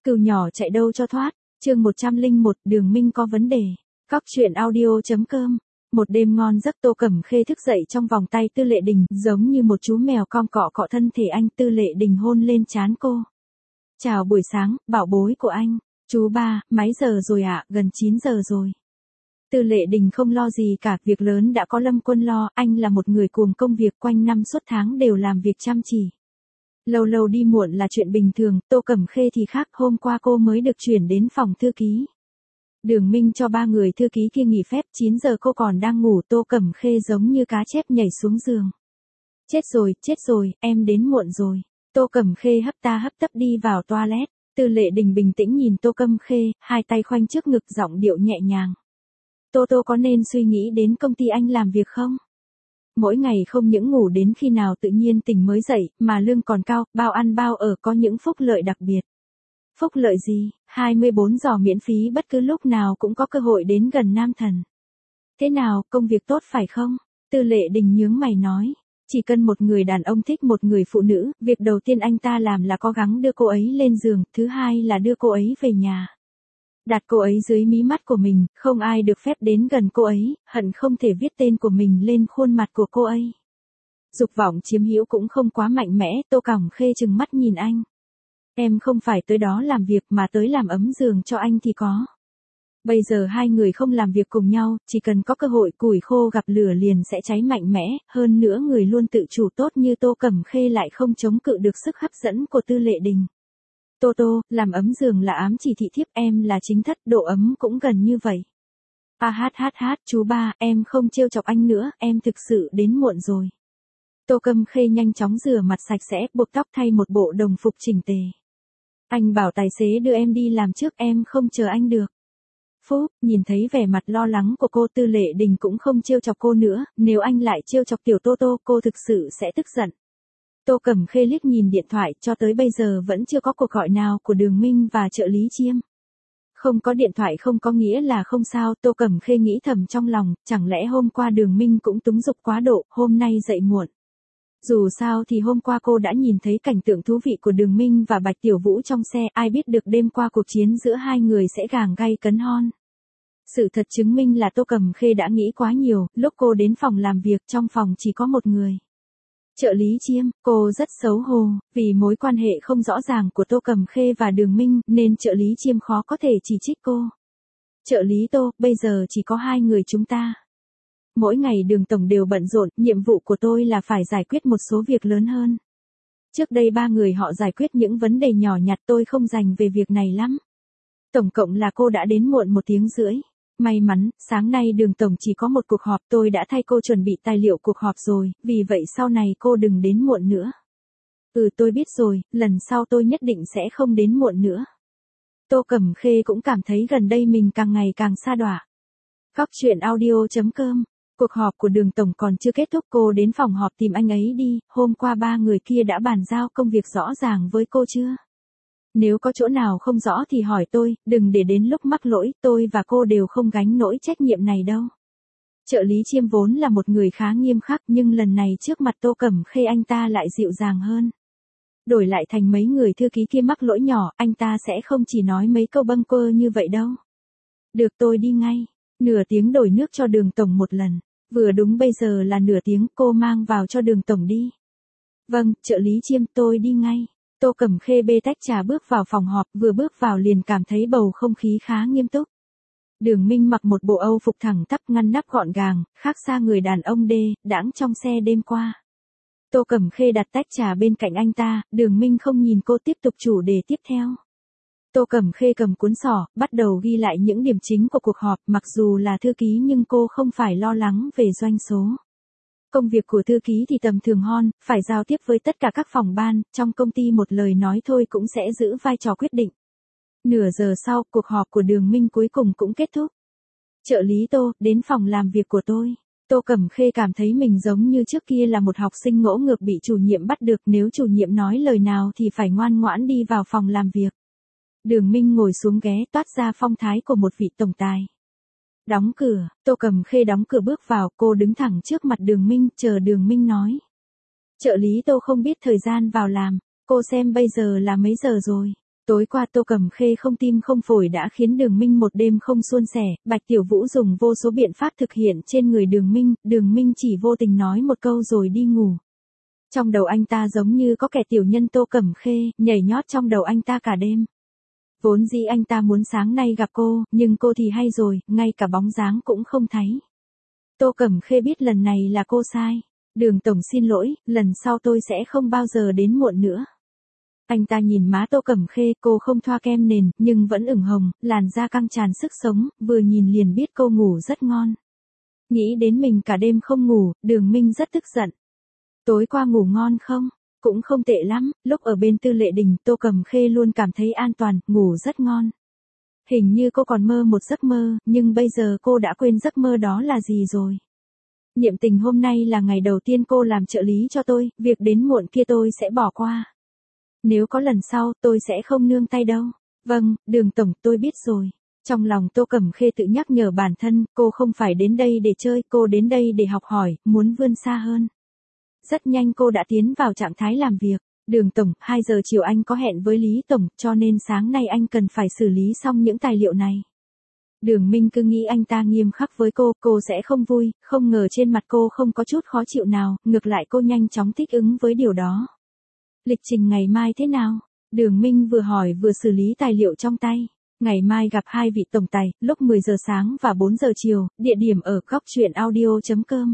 Cừu nhỏ chạy đâu cho thoát, chương 101, Đường Minh có vấn đề. Cóc truyện audio.com. Một đêm ngon giấc Tô Cẩm Khê thức dậy trong vòng tay Tư Lệ Đình, giống như một chú mèo con cọ cọ thân thể anh. Tư Lệ Đình hôn lên trán cô. Chào buổi sáng, bảo bối của anh. Chú ba, mấy giờ rồi ạ? Gần 9 giờ rồi. Tư Lệ Đình không lo gì cả, việc lớn đã có Lâm Quân lo, anh là một người cuồng công việc, quanh năm suốt tháng đều làm việc chăm chỉ. Lâu lâu đi muộn là chuyện bình thường, Tô Cẩm Khê thì khác, hôm qua cô mới được chuyển đến phòng thư ký. Đường Minh cho 3 người thư ký kia nghỉ phép, 9 giờ cô còn đang ngủ, Tô Cẩm Khê giống như cá chép nhảy xuống giường. Chết rồi, em đến muộn rồi. Tô Cẩm Khê hấp tấp đi vào toilet. Tư Lệ Đình bình tĩnh nhìn Tô Cẩm Khê, hai tay khoanh trước ngực, giọng điệu nhẹ nhàng. Tô có nên suy nghĩ đến công ty anh làm việc không? Mỗi ngày không những ngủ đến khi nào tự nhiên tỉnh mới dậy, mà lương còn cao, bao ăn bao ở, có những phúc lợi đặc biệt. Phúc lợi gì? 24 giờ miễn phí, bất cứ lúc nào cũng có cơ hội đến gần nam thần. Thế nào, công việc tốt phải không? Tư Lệ Đình nhướng mày nói. Chỉ cần một người đàn ông thích một người phụ nữ, việc đầu tiên anh ta làm là cố gắng đưa cô ấy lên giường, thứ hai là đưa cô ấy về nhà. Đặt cô ấy dưới mí mắt của mình, không ai được phép đến gần cô ấy, hận không thể viết tên của mình lên khuôn mặt của cô ấy. Dục vọng chiếm hữu cũng không quá mạnh mẽ, Tô Cẩm Khê trừng mắt nhìn anh. Em không phải tới đó làm việc mà tới làm ấm giường cho anh thì có. Bây giờ hai người không làm việc cùng nhau, chỉ cần có cơ hội củi khô gặp lửa liền sẽ cháy mạnh mẽ, hơn nữa người luôn tự chủ tốt như Tô Cẩm Khê lại không chống cự được sức hấp dẫn của Tư Lệ Đình. Tô, làm ấm giường là ám chỉ thị thiếp, em là chính thất, độ ấm cũng gần như vậy. Chú ba, em không trêu chọc anh nữa, em thực sự đến muộn rồi. Tô Cẩm Khê nhanh chóng rửa mặt sạch sẽ, buộc tóc, thay một bộ đồng phục chỉnh tề. Anh bảo tài xế đưa em đi làm trước, em không chờ anh được. Phúc, nhìn thấy vẻ mặt lo lắng của cô, Tư Lệ Đình cũng không trêu chọc cô nữa, nếu anh lại trêu chọc tiểu Tô, cô thực sự sẽ tức giận. Tô Cẩm Khê liếc nhìn điện thoại, cho tới bây giờ vẫn chưa có cuộc gọi nào của Đường Minh và trợ lý Chiêm. Không có điện thoại không có nghĩa là không sao, Tô Cẩm Khê nghĩ thầm trong lòng, chẳng lẽ hôm qua Đường Minh cũng túng dục quá độ, hôm nay dậy muộn. Dù sao thì hôm qua cô đã nhìn thấy cảnh tượng thú vị của Đường Minh và Bạch Tiểu Vũ trong xe, ai biết được đêm qua cuộc chiến giữa hai người sẽ gàng gay cấn hon. Sự thật chứng minh là Tô Cẩm Khê đã nghĩ quá nhiều, lúc cô đến phòng làm việc, trong phòng chỉ có một người. Trợ lý Chiêm, cô rất xấu hổ, vì mối quan hệ không rõ ràng của Tô Cẩm Khê và Đường Minh, nên trợ lý Chiêm khó có thể chỉ trích cô. Trợ lý Tô, bây giờ chỉ có 2 người chúng ta. Mỗi ngày Đường tổng đều bận rộn, nhiệm vụ của tôi là phải giải quyết một số việc lớn hơn. Trước đây 3 người họ giải quyết những vấn đề nhỏ nhặt, tôi không dành về việc này lắm. Tổng cộng là cô đã đến muộn 1 tiếng rưỡi. May mắn, sáng nay Đường tổng chỉ có một cuộc họp, tôi đã thay cô chuẩn bị tài liệu cuộc họp rồi, vì vậy sau này cô đừng đến muộn nữa. Tôi biết rồi, lần sau tôi nhất định sẽ không đến muộn nữa. Tô Cẩm Khê cũng cảm thấy gần đây mình càng ngày càng sa đọa. Cóc truyện audio.com. Cuộc họp của Đường tổng còn chưa kết thúc, cô đến phòng họp tìm anh ấy đi, hôm qua 3 người kia đã bàn giao công việc rõ ràng với cô chưa? Nếu có chỗ nào không rõ thì hỏi tôi, đừng để đến lúc mắc lỗi, tôi và cô đều không gánh nổi trách nhiệm này đâu. Trợ lý Chiêm vốn là một người khá nghiêm khắc, nhưng lần này trước mặt Tô Cẩm Khê anh ta lại dịu dàng hơn. Đổi lại thành mấy người thư ký kia mắc lỗi nhỏ, anh ta sẽ không chỉ nói mấy câu bâng quơ như vậy đâu. Được, tôi đi ngay. Nửa tiếng đổi nước cho Đường tổng một lần. Vừa đúng bây giờ là nửa tiếng, cô mang vào cho Đường tổng đi. Vâng, trợ lý Chiêm, tôi đi ngay. Tô Cẩm Khê bê tách trà bước vào phòng họp, vừa bước vào liền cảm thấy bầu không khí khá nghiêm túc. Đường Minh mặc một bộ Âu phục thẳng tắp, ngăn nắp gọn gàng, khác xa người đàn ông đãng trong xe đêm qua. Tô Cẩm Khê đặt tách trà bên cạnh anh ta, Đường Minh không nhìn cô, tiếp tục chủ đề tiếp theo. Tô Cẩm Khê cầm cuốn sổ, bắt đầu ghi lại những điểm chính của cuộc họp, mặc dù là thư ký nhưng cô không phải lo lắng về doanh số. Công việc của thư ký thì tầm thường hon, phải giao tiếp với tất cả các phòng ban, trong công ty một lời nói thôi cũng sẽ giữ vai trò quyết định. Nửa giờ sau, cuộc họp của Đường Minh cuối cùng cũng kết thúc. Trợ lý Tô, đến phòng làm việc của tôi. Tô Cẩm Khê cảm thấy mình giống như trước kia là một học sinh ngỗ ngược bị chủ nhiệm bắt được, nếu chủ nhiệm nói lời nào thì phải ngoan ngoãn đi vào phòng làm việc. Đường Minh ngồi xuống ghế, toát ra phong thái của một vị tổng tài. Đóng cửa, Tô Cẩm Khê đóng cửa bước vào, cô đứng thẳng trước mặt Đường Minh, chờ Đường Minh nói. Trợ lý Tô không biết thời gian vào làm, cô xem bây giờ là mấy giờ rồi. Tối qua Tô Cẩm Khê không tim không phổi đã khiến Đường Minh một đêm không suôn sẻ, Bạch Tiểu Vũ dùng vô số biện pháp thực hiện trên người Đường Minh chỉ vô tình nói một câu rồi đi ngủ. Trong đầu anh ta giống như có kẻ tiểu nhân Tô Cẩm Khê, nhảy nhót trong đầu anh ta cả đêm. Vốn dĩ anh ta muốn sáng nay gặp cô, nhưng cô thì hay rồi, ngay cả bóng dáng cũng không thấy. Tô Cẩm Khê biết lần này là cô sai. Đường tổng xin lỗi, lần sau tôi sẽ không bao giờ đến muộn nữa. Anh ta nhìn má Tô Cẩm Khê, cô không thoa kem nền, nhưng vẫn ửng hồng, làn da căng tràn sức sống, vừa nhìn liền biết cô ngủ rất ngon. Nghĩ đến mình cả đêm không ngủ, Đường Minh rất tức giận. Tối qua ngủ ngon không? Cũng không tệ lắm, lúc ở bên Tư Lệ Đình, Tô Cẩm Khê luôn cảm thấy an toàn, ngủ rất ngon. Hình như cô còn mơ một giấc mơ, nhưng bây giờ cô đã quên giấc mơ đó là gì rồi. Niệm Tình hôm nay là ngày đầu tiên cô làm trợ lý cho tôi, việc đến muộn kia tôi sẽ bỏ qua. Nếu có lần sau, tôi sẽ không nương tay đâu. Vâng, Đường tổng, tôi biết rồi. Trong lòng Tô Cẩm Khê tự nhắc nhở bản thân, cô không phải đến đây để chơi, cô đến đây để học hỏi, muốn vươn xa hơn. Rất nhanh cô đã tiến vào trạng thái làm việc. Đường tổng, 2 giờ chiều anh có hẹn với Lý tổng, cho nên sáng nay anh cần phải xử lý xong những tài liệu này. Đường Minh cứ nghĩ anh ta nghiêm khắc với cô sẽ không vui, không ngờ trên mặt cô không có chút khó chịu nào, ngược lại cô nhanh chóng thích ứng với điều đó. Lịch trình ngày mai thế nào? Đường Minh vừa hỏi vừa xử lý tài liệu trong tay. Ngày mai gặp 2 vị tổng tài, lúc 10 giờ sáng và 4 giờ chiều, địa điểm ở góc truyện audio.com.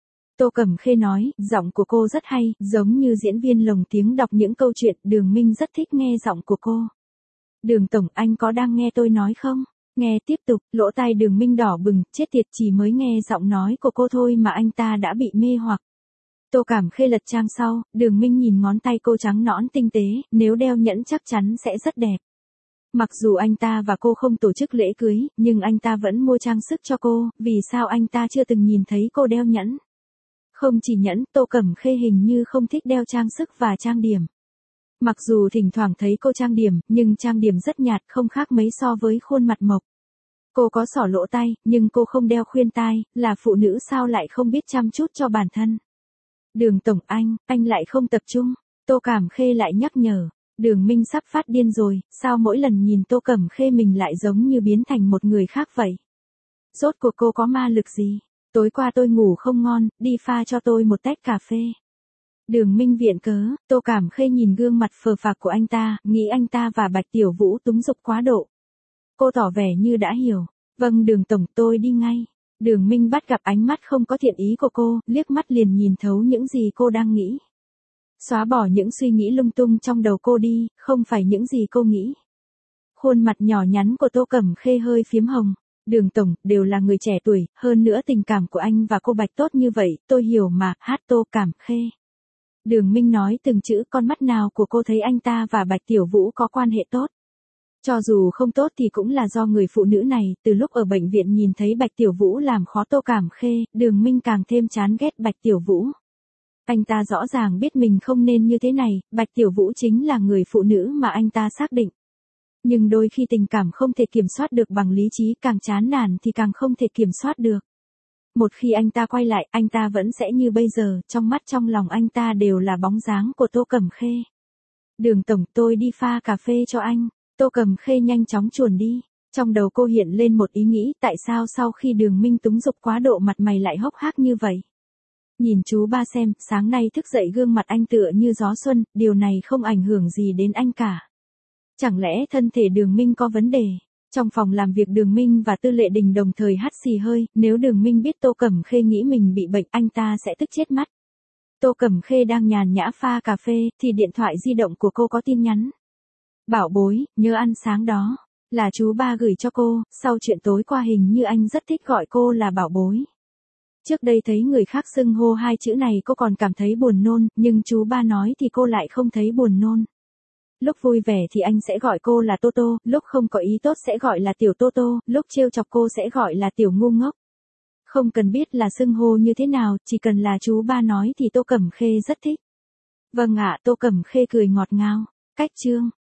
Tô Cẩm Khê nói, giọng của cô rất hay, giống như diễn viên lồng tiếng đọc những câu chuyện, Đường Minh rất thích nghe giọng của cô. Đường tổng, anh có đang nghe tôi nói không? Nghe tiếp tục, lỗ tai Đường Minh đỏ bừng, chết tiệt, chỉ mới nghe giọng nói của cô thôi mà anh ta đã bị mê hoặc. Tô Cẩm Khê lật trang sau, Đường Minh nhìn ngón tay cô trắng nõn tinh tế, nếu đeo nhẫn chắc chắn sẽ rất đẹp. Mặc dù anh ta và cô không tổ chức lễ cưới, nhưng anh ta vẫn mua trang sức cho cô, vì sao anh ta chưa từng nhìn thấy cô đeo nhẫn? Không chỉ nhẫn, Tô Cẩm Khê hình như không thích đeo trang sức và trang điểm. Mặc dù thỉnh thoảng thấy cô trang điểm, nhưng trang điểm rất nhạt, không khác mấy so với khuôn mặt mộc. Cô có xỏ lỗ tai, nhưng cô không đeo khuyên tai, là phụ nữ sao lại không biết chăm chút cho bản thân. Đường tổng, anh lại không tập trung. Tô Cẩm Khê lại nhắc nhở. Đường Minh sắp phát điên rồi, sao mỗi lần nhìn Tô Cẩm Khê mình lại giống như biến thành một người khác vậy? Rốt cuộc cô có ma lực gì? Tối qua tôi ngủ không ngon, đi pha cho tôi một tách cà phê. Đường Minh viện cớ, Tô Cẩm Khê nhìn gương mặt phờ phạc của anh ta, nghĩ anh ta và Bạch Tiểu Vũ túng dục quá độ. Cô tỏ vẻ như đã hiểu. Vâng Đường tổng, tôi đi ngay. Đường Minh bắt gặp ánh mắt không có thiện ý của cô, liếc mắt liền nhìn thấu những gì cô đang nghĩ. Xóa bỏ những suy nghĩ lung tung trong đầu cô đi, không phải những gì cô nghĩ. Khuôn mặt nhỏ nhắn của Tô Cẩm Khê hơi phím hồng. Đường tổng, đều là người trẻ tuổi, hơn nữa tình cảm của anh và cô Bạch tốt như vậy, tôi hiểu mà, hát Tô Cẩm Khê. Đường Minh nói từng chữ, con mắt nào của cô thấy anh ta và Bạch Tiểu Vũ có quan hệ tốt. Cho dù không tốt thì cũng là do người phụ nữ này, từ lúc ở bệnh viện nhìn thấy Bạch Tiểu Vũ làm khó Tô Cẩm Khê, Đường Minh càng thêm chán ghét Bạch Tiểu Vũ. Anh ta rõ ràng biết mình không nên như thế này, Bạch Tiểu Vũ chính là người phụ nữ mà anh ta xác định. Nhưng đôi khi tình cảm không thể kiểm soát được bằng lý trí, càng chán nản thì càng không thể kiểm soát được. Một khi anh ta quay lại, anh ta vẫn sẽ như bây giờ, trong mắt trong lòng anh ta đều là bóng dáng của Tô Cẩm Khê. Đường tổng, tôi đi pha cà phê cho anh. Tô Cẩm Khê nhanh chóng chuồn đi. Trong đầu cô hiện lên một ý nghĩ, tại sao sau khi Đường Minh túng dục quá độ mặt mày lại hốc hác như vậy? Nhìn chú ba xem, sáng nay thức dậy gương mặt anh tựa như gió xuân, điều này không ảnh hưởng gì đến anh cả. Chẳng lẽ thân thể Đường Minh có vấn đề? Trong phòng làm việc Đường Minh và Tư Lệ Đình đồng thời hắt xì hơi, nếu Đường Minh biết Tô Cẩm Khê nghĩ mình bị bệnh anh ta sẽ tức chết mất. Tô Cẩm Khê đang nhàn nhã pha cà phê, thì điện thoại di động của cô có tin nhắn. Bảo bối, nhớ ăn sáng đó. Là chú ba gửi cho cô, sau chuyện tối qua hình như anh rất thích gọi cô là bảo bối. Trước đây thấy người khác xưng hô 2 chữ này cô còn cảm thấy buồn nôn, nhưng chú ba nói thì cô lại không thấy buồn nôn. Lúc vui vẻ thì anh sẽ gọi cô là Tô Tô, lúc không có ý tốt sẽ gọi là Tiểu Tô Tô, lúc trêu chọc cô sẽ gọi là Tiểu Ngu Ngốc. Không cần biết là xưng hô như thế nào, chỉ cần là chú ba nói thì Tô Cẩm Khê rất thích. Vâng ạ, Tô Cẩm Khê cười ngọt ngào. Cách chương